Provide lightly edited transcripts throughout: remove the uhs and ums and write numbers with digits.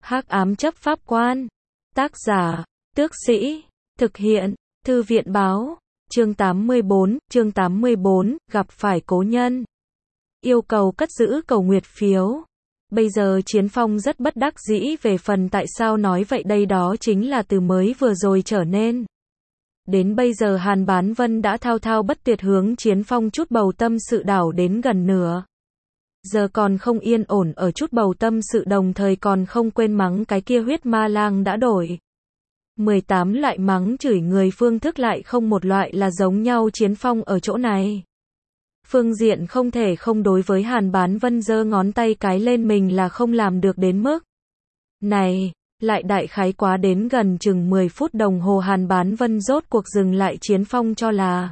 Hắc ám chấp pháp quan. Tác giả, Tước Sĩ. Thực hiện, Thư viện báo. Chương 84, gặp phải cố nhân. Yêu cầu cất giữ cầu nguyệt phiếu. Bây giờ Chiến Phong rất bất đắc dĩ về phần tại sao nói vậy đây đó chính là từ mới vừa rồi trở nên. Đến bây giờ Hàn Bán Vân đã thao thao bất tuyệt hướng Chiến Phong chút bầu tâm sự đảo đến gần nửa. Giờ còn không yên ổn ở chút bầu tâm sự đồng thời còn không quên mắng cái kia huyết ma lang đã đổi. 18 loại mắng chửi người phương thức lại không một loại là giống nhau. Chiến Phong ở chỗ này. Phương diện không thể không đối với Hàn Bán Vân giơ ngón tay cái lên mình là không làm được đến mức này, lại đại khái quá đến gần chừng 10 phút đồng hồ Hàn Bán Vân rốt cuộc dừng lại Chiến Phong cho là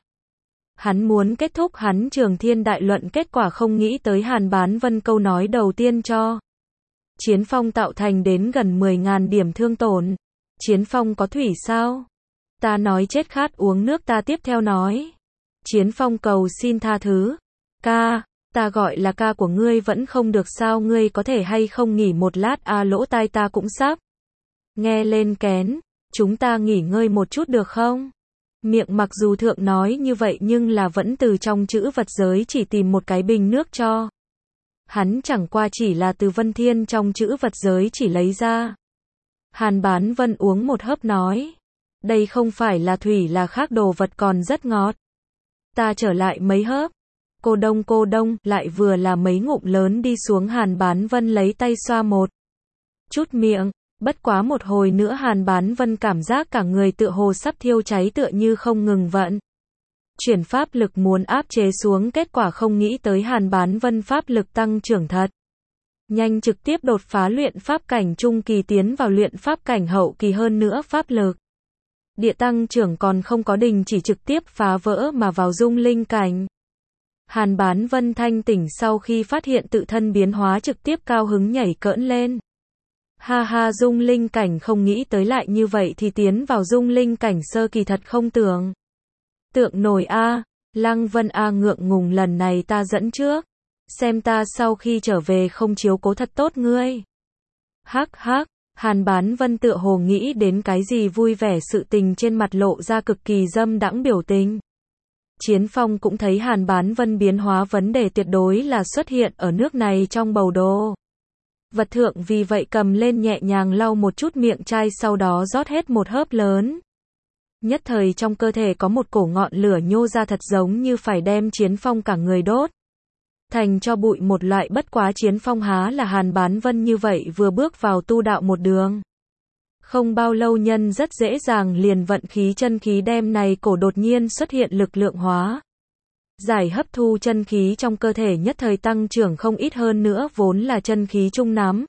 hắn muốn kết thúc hắn Trường Thiên đại luận, kết quả không nghĩ tới Hàn Bán Vân câu nói đầu tiên cho Chiến Phong tạo thành đến gần 10.000 điểm thương tổn. Chiến Phong có thủy sao? Ta nói chết khát uống nước. Ta tiếp theo nói. Chiến Phong cầu xin tha thứ. Ca, ta gọi là ca của ngươi vẫn không được sao, ngươi có thể hay không nghỉ một lát à, lỗ tai ta cũng sắp nghe lên kén, chúng ta nghỉ ngơi một chút được không? Miệng mặc dù thượng nói như vậy nhưng là vẫn từ trong chữ vật giới chỉ tìm một cái bình nước cho hắn, chẳng qua chỉ là từ Vân Thiên trong chữ vật giới chỉ lấy ra. Hàn Bán Vân uống một hớp nói, đây không phải là thủy là khác đồ vật còn rất ngọt. Ta trở lại mấy hớp. Cô đông, lại vừa là mấy ngụm lớn đi xuống. Hàn Bán Vân lấy tay xoa một chút miệng, bất quá một hồi nữa Hàn Bán Vân cảm giác cả người tựa hồ sắp thiêu cháy, tựa như không ngừng vận chuyển pháp lực muốn áp chế xuống, kết quả không nghĩ tới Hàn Bán Vân pháp lực tăng trưởng thật nhanh, trực tiếp đột phá luyện pháp cảnh trung kỳ tiến vào luyện pháp cảnh hậu kỳ, hơn nữa pháp lực địa tăng trưởng còn không có đình chỉ, trực tiếp phá vỡ mà vào dung linh cảnh. Hàn Bán Vân thanh tỉnh sau khi phát hiện tự thân biến hóa, trực tiếp cao hứng nhảy cỡn lên. Ha ha, dung linh cảnh không nghĩ tới lại như vậy thì tiến vào dung linh cảnh sơ kỳ, thật không tưởng tượng nổi a. Lăng Vân a, ngượng ngùng lần này ta dẫn trước. Xem ta sau khi trở về không chiếu cố thật tốt ngươi. Hắc hắc. Hàn Bán Vân tựa hồ nghĩ đến cái gì vui vẻ sự tình, trên mặt lộ ra cực kỳ dâm đãng biểu tình. Chiến Phong cũng thấy Hàn Bán Vân biến hóa, vấn đề tuyệt đối là xuất hiện ở nước này trong bầu đồ vật thượng, vì vậy cầm lên nhẹ nhàng lau một chút miệng chai, sau đó rót hết một hớp lớn. Nhất thời trong cơ thể có một cổ ngọn lửa nhô ra, thật giống như phải đem Chiến Phong cả người đốt thành cho bụi một loại. Bất quá Chiến Phong há là Hàn Bán Vân như vậy vừa bước vào tu đạo một đường không bao lâu, nhân rất dễ dàng liền vận khí chân khí đem này cổ đột nhiên xuất hiện lực lượng hóa giải, hấp thu chân khí trong cơ thể, nhất thời tăng trưởng không ít. hơn nữa vốn là chân khí trung nắm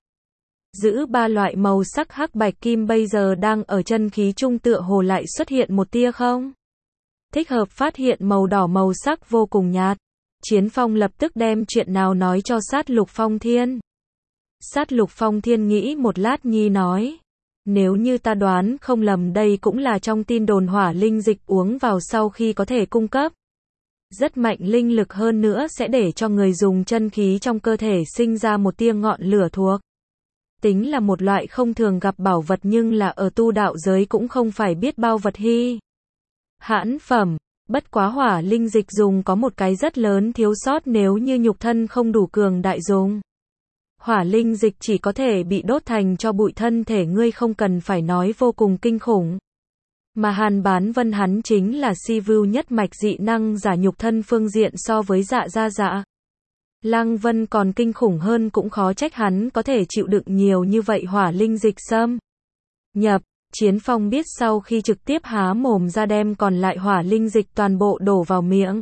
giữ ba loại màu sắc hắc bạch kim, bây giờ đang ở chân khí trung tựa hồ lại xuất hiện một tia không thích hợp, phát hiện màu đỏ, màu sắc vô cùng nhạt. Chiến Phong lập tức đem chuyện nào nói cho Sát Lục Phong Thiên. Sát Lục Phong Thiên nghĩ một lát nhi nói, nếu như ta đoán không lầm đây cũng là trong tin đồn hỏa linh dịch uống vào sau khi có thể cung cấp rất mạnh linh lực, hơn nữa sẽ để cho người dùng chân khí trong cơ thể sinh ra một tia ngọn lửa, thuộc tính là một loại không thường gặp bảo vật, nhưng là ở tu đạo giới cũng không phải biết bao vật hy hãn phẩm. Bất quá hỏa linh dịch dùng có một cái rất lớn thiếu sót, nếu như nhục thân không đủ cường đại dùng hỏa linh dịch chỉ có thể bị đốt thành cho bụi, thân thể ngươi không cần phải nói vô cùng kinh khủng. Mà Hàn Bán Vân hắn chính là si vưu nhất mạch dị năng giả, nhục thân phương diện so với Dạ Lăng Vân còn kinh khủng hơn, cũng khó trách hắn có thể chịu đựng nhiều như vậy hỏa linh dịch xâm nhập. Chiến Phong biết sau khi trực tiếp há mồm ra đem còn lại hỏa linh dịch toàn bộ đổ vào miệng.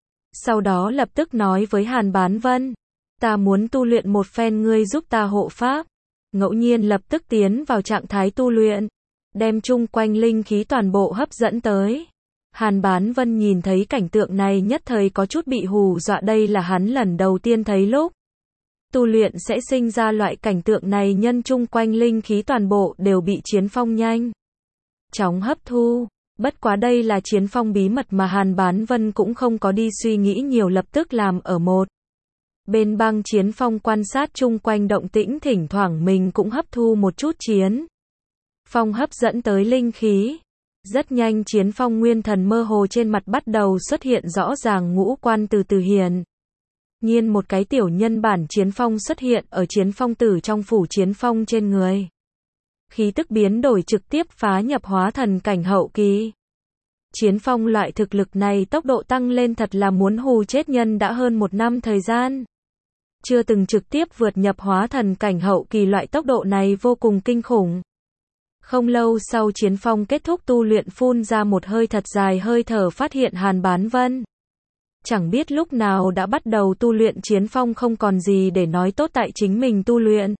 Sau đó lập tức nói với Hàn Bán Vân, ta muốn tu luyện một phen, ngươi giúp ta hộ pháp. Ngẫu nhiên lập tức tiến vào trạng thái tu luyện, đem chung quanh linh khí toàn bộ hấp dẫn tới. Hàn Bán Vân nhìn thấy cảnh tượng này nhất thời có chút bị hù dọa, đây là hắn lần đầu tiên thấy lúc tu luyện sẽ sinh ra loại cảnh tượng này, nhân chung quanh linh khí toàn bộ đều bị Chiến Phong nhanh chóng hấp thu. Bất quá đây là Chiến Phong bí mật mà Hàn Bán Vân cũng không có đi suy nghĩ nhiều, lập tức làm ở một Bên băng Chiến Phong quan sát chung quanh động tĩnh, thỉnh thoảng mình cũng hấp thu một chút Chiến Phong hấp dẫn tới linh khí. Rất nhanh Chiến Phong nguyên thần mơ hồ trên mặt bắt đầu xuất hiện rõ ràng, ngũ quan từ từ hiện nhiên, một cái tiểu nhân bản Chiến Phong xuất hiện ở Chiến Phong tử trong phủ Chiến Phong trên người. Khí tức biến đổi trực tiếp phá nhập hóa thần cảnh hậu kỳ. Chiến Phong loại thực lực này tốc độ tăng lên thật là muốn hù chết nhân, đã hơn 1 năm thời gian chưa từng trực tiếp vượt nhập hóa thần cảnh hậu kỳ, loại tốc độ này vô cùng kinh khủng. Không lâu sau Chiến Phong kết thúc tu luyện, phun ra một hơi thật dài hơi thở, phát hiện Hàn Bán Vân chẳng biết lúc nào đã bắt đầu tu luyện. Chiến Phong không còn gì để nói, tốt tại chính mình tu luyện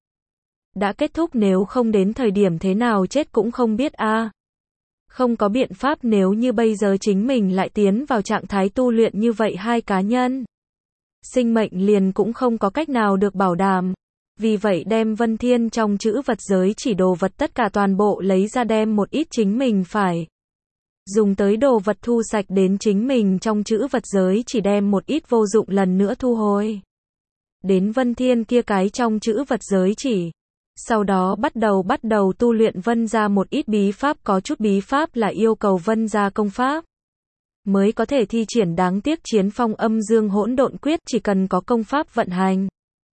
đã kết thúc, nếu không đến thời điểm thế nào chết cũng không biết a. Không có biện pháp, nếu như bây giờ chính mình lại tiến vào trạng thái tu luyện như vậy, hai cá nhân sinh mệnh liền cũng không có cách nào được bảo đảm. Vì vậy đem Vân Thiên trong chữ vật giới chỉ đồ vật tất cả toàn bộ lấy ra, đem một ít chính mình phải dùng tới đồ vật thu sạch đến chính mình trong chữ vật giới chỉ, đem một ít vô dụng lần nữa thu hồi đến Vân Thiên kia cái trong chữ vật giới chỉ. Sau đó bắt đầu tu luyện Vân gia một ít bí pháp, có chút bí pháp là yêu cầu Vân gia công pháp mới có thể thi triển, đáng tiếc Chiến Phong âm dương hỗn độn quyết chỉ cần có công pháp vận hành,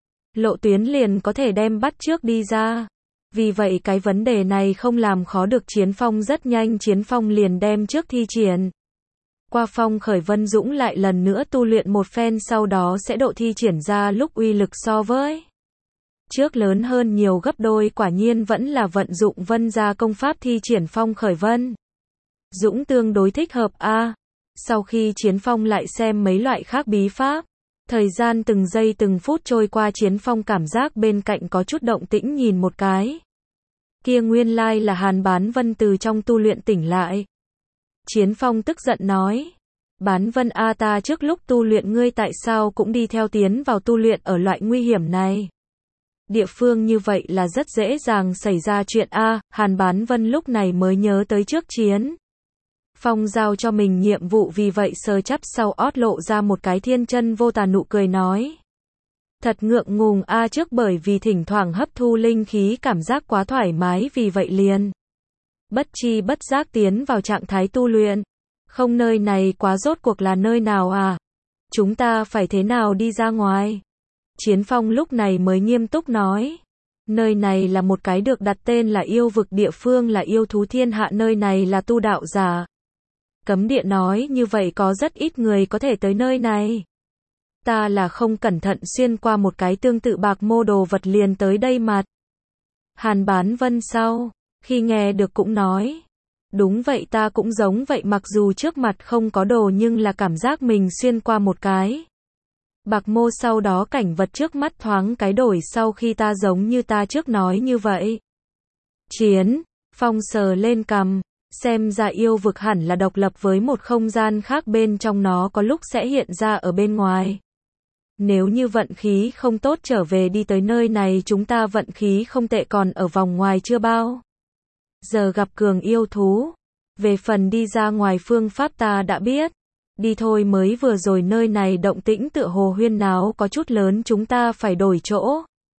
lộ tuyến liền có thể đem bắt trước đi ra. Vì vậy cái vấn đề này không làm khó được Chiến Phong, rất nhanh Chiến Phong liền đem trước thi triển qua Phong Khởi Vân Dũng, lại lần nữa tu luyện một phen, sau đó sẽ độ thi triển ra lúc uy lực so với trước lớn hơn nhiều gấp đôi, quả nhiên vẫn là vận dụng Vân gia công pháp thi triển Phong Khởi Vân Dũng tương đối thích hợp a. Sau khi Chiến Phong lại xem mấy loại khác bí pháp, thời gian từng giây từng phút trôi qua, Chiến Phong cảm giác bên cạnh có chút động tĩnh, nhìn một cái, kia nguyên lai là Hàn Bán Vân từ trong tu luyện tỉnh lại. Chiến Phong tức giận nói, Bán Vân a, ta trước lúc tu luyện ngươi tại sao cũng đi theo tiến vào tu luyện ở loại nguy hiểm này? Địa phương như vậy là rất dễ dàng xảy ra chuyện a. Hàn Bán Vân lúc này mới nhớ tới trước Chiến Phong giao cho mình nhiệm vụ, vì vậy sờ chắp sau ót lộ ra một cái thiên chân vô tà nụ cười nói, thật ngượng ngùng a, trước bởi vì thỉnh thoảng hấp thu linh khí cảm giác quá thoải mái, vì vậy liền bất chi bất giác tiến vào trạng thái tu luyện. Không, nơi này quá, rốt cuộc là nơi nào à? Chúng ta phải thế nào đi ra ngoài? Chiến Phong lúc này mới nghiêm túc nói, nơi này là một cái được đặt tên là yêu vực địa phương, là yêu thú thiên hạ, nơi này là tu đạo giả cấm địa, nói như vậy có rất ít người có thể tới nơi này. Ta là không cẩn thận xuyên qua một cái tương tự bạc mô đồ vật liền tới đây mặt. Hàn Bán Vân sau khi nghe được cũng nói, đúng vậy, ta cũng giống vậy, mặc dù trước mặt không có đồ nhưng là cảm giác mình xuyên qua một cái bạc mô, sau đó cảnh vật trước mắt thoáng cái đổi, sau khi ta giống như ta trước nói như vậy. Chiến Phong sờ lên cằm, xem ra yêu vực hẳn là độc lập với một không gian khác, bên trong nó có lúc sẽ hiện ra ở bên ngoài. Nếu như vận khí không tốt trở về đi tới nơi này, chúng ta vận khí không tệ còn ở vòng ngoài chưa bao giờ gặp cường yêu thú. Về phần đi ra ngoài phương pháp ta đã biết. Đi thôi, mới vừa rồi nơi này động tĩnh tựa hồ huyên náo có chút lớn, chúng ta phải đổi chỗ.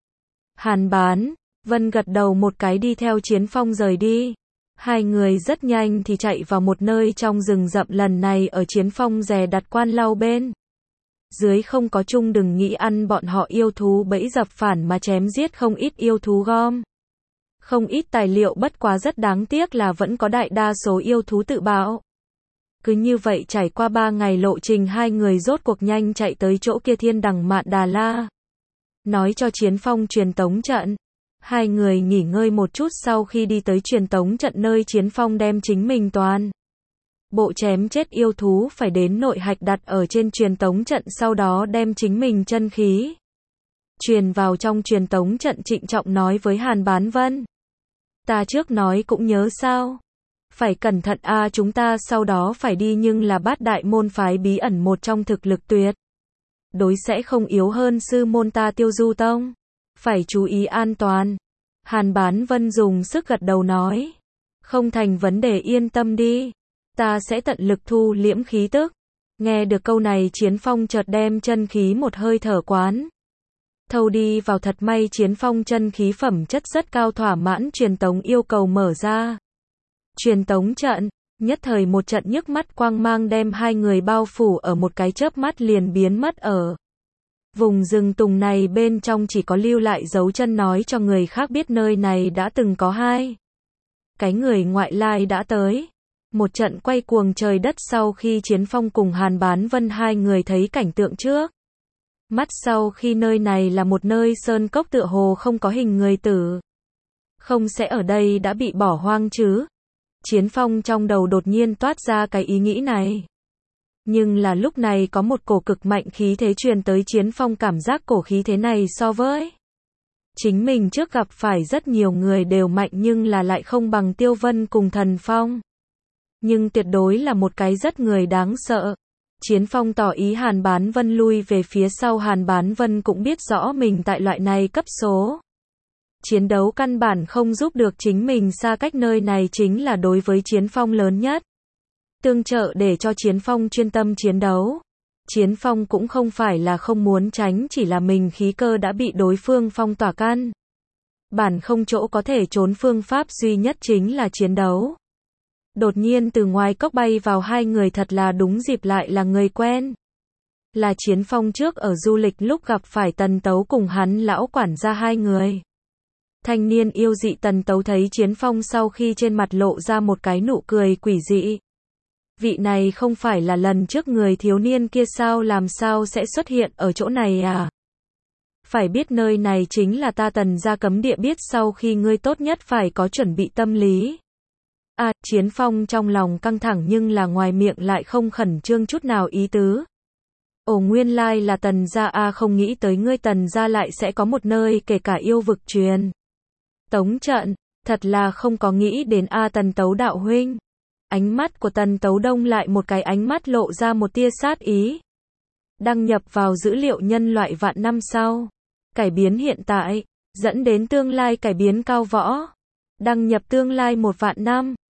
Hàn Bán Vân gật đầu một cái, đi theo Chiến Phong rời đi. Hai người rất nhanh thì chạy vào một nơi trong rừng rậm, lần này ở Chiến Phong dè đặt quan lau bên dưới không có chung, đừng nghĩ ăn bọn họ yêu thú bẫy dập, phản mà chém giết không ít yêu thú, gom không ít tài liệu, bất quá rất đáng tiếc là vẫn có đại đa số yêu thú tự bạo. Cứ như vậy trải qua 3 ngày lộ trình, hai người rốt cuộc nhanh chạy tới chỗ kia Thiên Đằng Mạn Đà La. Nói cho Chiến Phong truyền tống trận. Hai người nghỉ ngơi một chút, sau khi đi tới truyền tống trận, nơi Chiến Phong đem chính mình toàn bộ chém chết yêu thú phải đến nội hạch đặt ở trên truyền tống trận, sau đó đem chính mình chân khí truyền vào trong truyền tống trận, trịnh trọng nói với Hàn Bán Vân, ta trước nói cũng nhớ sao? Phải cẩn thận a, chúng ta sau đó phải đi nhưng là Bát Đại môn phái bí ẩn một trong, thực lực tuyệt đối sẽ không yếu hơn sư môn ta Tiêu Du Tông. Phải chú ý an toàn. Hàn Bán Vân dùng sức gật đầu nói, không thành vấn đề, yên tâm đi. Ta sẽ tận lực thu liễm khí tức. Nghe được câu này, Chiến Phong chợt đem chân khí một hơi thở quán Thâu đi vào thật may Chiến Phong chân khí phẩm chất rất cao, thỏa mãn truyền tống yêu cầu mở ra. Truyền tống trận, nhất thời một trận nhức mắt quang mang đem hai người bao phủ ở một cái chớp mắt liền biến mất ở vùng rừng tùng này, bên trong chỉ có lưu lại dấu chân nói cho người khác biết nơi này đã từng có hai cái người ngoại lai đã tới. Một trận quay cuồng trời đất sau khi Chiến Phong cùng Hàn Bán Vân hai người thấy cảnh tượng trước mắt, sau khi nơi này là một nơi sơn cốc tựa hồ không có hình người tử. Không sẽ ở đây đã bị bỏ hoang chứ? Chiến Phong trong đầu đột nhiên toát ra cái ý nghĩ này. Nhưng là lúc này có một cổ cực mạnh khí thế truyền tới Chiến Phong, cảm giác cổ khí thế này so với chính mình trước gặp phải rất nhiều người đều mạnh, nhưng là lại không bằng Tiêu Vân cùng Thần Phong. Nhưng tuyệt đối là một cái rất người đáng sợ. Chiến Phong tỏ ý Hàn Bán Vân lui về phía sau, Hàn Bán Vân cũng biết rõ mình tại loại này cấp số chiến đấu căn bản không giúp được chính mình, xa cách nơi này chính là đối với Chiến Phong lớn nhất tương trợ để cho Chiến Phong chuyên tâm chiến đấu. Chiến Phong cũng không phải là không muốn tránh, chỉ là mình khí cơ đã bị đối phương phong tỏa căn bản không chỗ có thể trốn, phương pháp duy nhất chính là chiến đấu. Đột nhiên từ ngoài cốc bay vào hai người, thật là đúng dịp lại là người quen. Là Chiến Phong trước ở du lịch lúc gặp phải Tần Tấu cùng hắn lão quản gia hai người. Thanh niên yêu dị Tần Tấu thấy Chiến Phong sau khi trên mặt lộ ra một cái nụ cười quỷ dị. Vị này không phải là lần trước người thiếu niên kia sao, làm sao sẽ xuất hiện ở chỗ này à? Phải biết nơi này chính là ta Tần gia cấm địa, biết sau khi ngươi tốt nhất phải có chuẩn bị tâm lý. Chiến Phong trong lòng căng thẳng nhưng là ngoài miệng lại không khẩn trương chút nào ý tứ. Ồ, nguyên lai là Tần gia không nghĩ tới ngươi Tần gia lại sẽ có một nơi kể cả yêu vực truyền tống trận, thật là không có nghĩ đến Tần Tấu đạo huynh. Ánh mắt của Tần Tấu đông lại một cái, ánh mắt lộ ra một tia sát ý. Đăng nhập vào dữ liệu nhân loại vạn năm sau, cải biến hiện tại, dẫn đến tương lai cải biến cao võ. Đăng nhập tương lai 1 vạn năm.